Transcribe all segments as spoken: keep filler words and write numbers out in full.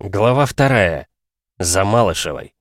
Глава вторая. За Малышевой.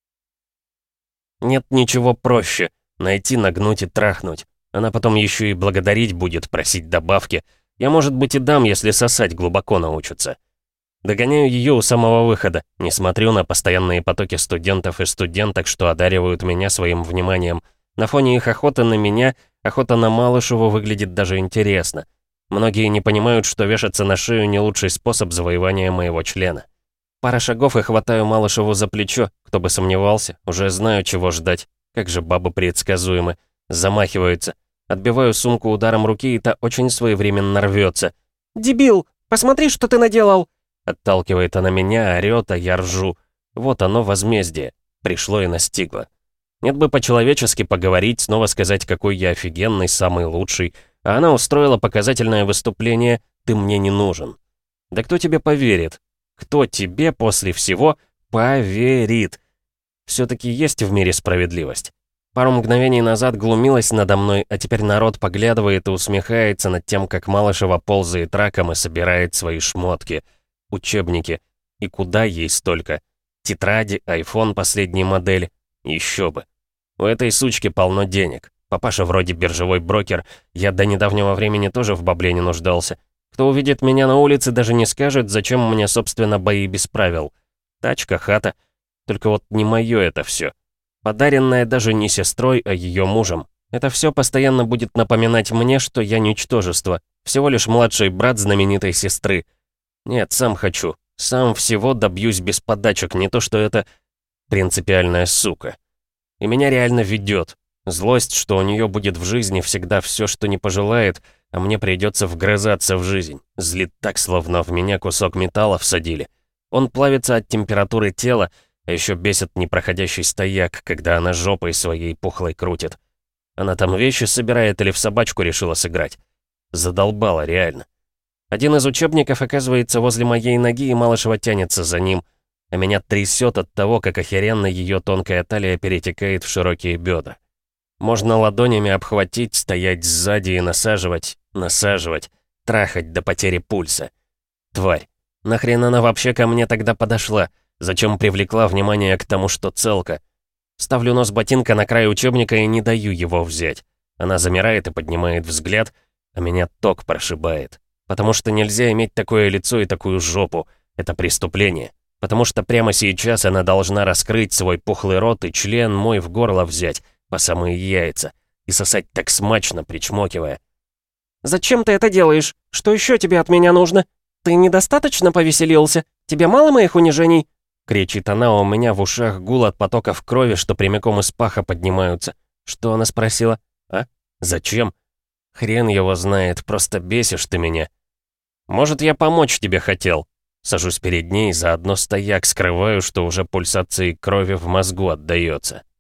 Нет ничего проще. Найти, нагнуть и трахнуть. Она потом еще и благодарить будет, просить добавки. Я, может быть, и дам, если сосать глубоко научится. Догоняю ее у самого выхода. Не смотрю на постоянные потоки студентов и студенток, что одаривают меня своим вниманием. На фоне их охоты на меня, охота на Малышеву выглядит даже интересно. Многие не понимают, что вешаться на шею не лучший способ завоевания моего члена. Пара шагов и хватаю Малышеву за плечо, кто бы сомневался, уже знаю, чего ждать. Как же бабы предсказуемы. Замахиваются. Отбиваю сумку ударом руки, и та очень своевременно рвется. «Дебил! Посмотри, что ты наделал!» Отталкивает она меня, орёт, а я ржу. Вот оно, возмездие. Пришло и настигло. Нет бы по-человечески поговорить, снова сказать, какой я офигенный, самый лучший. А она устроила показательное выступление «Ты мне не нужен». Да кто тебе поверит? Кто тебе после всего поверит? Все-таки есть в мире справедливость. Пару мгновений назад глумилась надо мной, а теперь народ поглядывает и усмехается над тем, как Малышева ползает раком и собирает свои шмотки. Учебники. И куда ей столько? Тетради, айфон последней модели. Еще бы. У этой сучки полно денег. Папаша вроде биржевой брокер. Я до недавнего времени тоже в бабле не нуждался. Кто увидит меня на улице, даже не скажет, зачем мне, собственно, бои без правил. Тачка, хата. Только вот не мое это все. Подаренное даже не сестрой, а ее мужем. Это все постоянно будет напоминать мне, что я ничтожество. Всего лишь младший брат знаменитой сестры. Нет, сам хочу. Сам всего добьюсь без подачек, не то что это принципиальная сука. И меня реально ведет. Злость, что у нее будет в жизни всегда все, что не пожелает, а мне придется вгрызаться в жизнь. Злит так, словно в меня кусок металла всадили. Он плавится от температуры тела, а еще бесит непроходящий стояк, когда она жопой своей пухлой крутит. Она там вещи собирает или в собачку решила сыграть. Задолбала, реально. Один из учебников оказывается возле моей ноги, и Малышева тянется за ним, а меня трясет от того, как охеренно ее тонкая талия перетекает в широкие бедра. Можно ладонями обхватить, стоять сзади и насаживать, насаживать, трахать до потери пульса. Тварь, нахрен она вообще ко мне тогда подошла? Зачем привлекла внимание к тому, что целка? Ставлю нос ботинка на край учебника и не даю его взять. Она замирает и поднимает взгляд, а меня ток прошибает. Потому что нельзя иметь такое лицо и такую жопу. Это преступление. Потому что прямо сейчас она должна раскрыть свой пухлый рот и член мой в горло взять, по самые яйца, и сосать так смачно, причмокивая. «Зачем ты это делаешь? Что еще тебе от меня нужно? Ты недостаточно повеселился? Тебе мало моих унижений?» Кричит она, у меня в ушах гул от потоков крови, что прямиком из паха поднимаются. Что она спросила? А? Зачем? Хрен его знает, просто бесишь ты меня. Может, я помочь тебе хотел? Сажусь перед ней, заодно стояк скрываю, что уже пульсацией крови в мозгу отдается.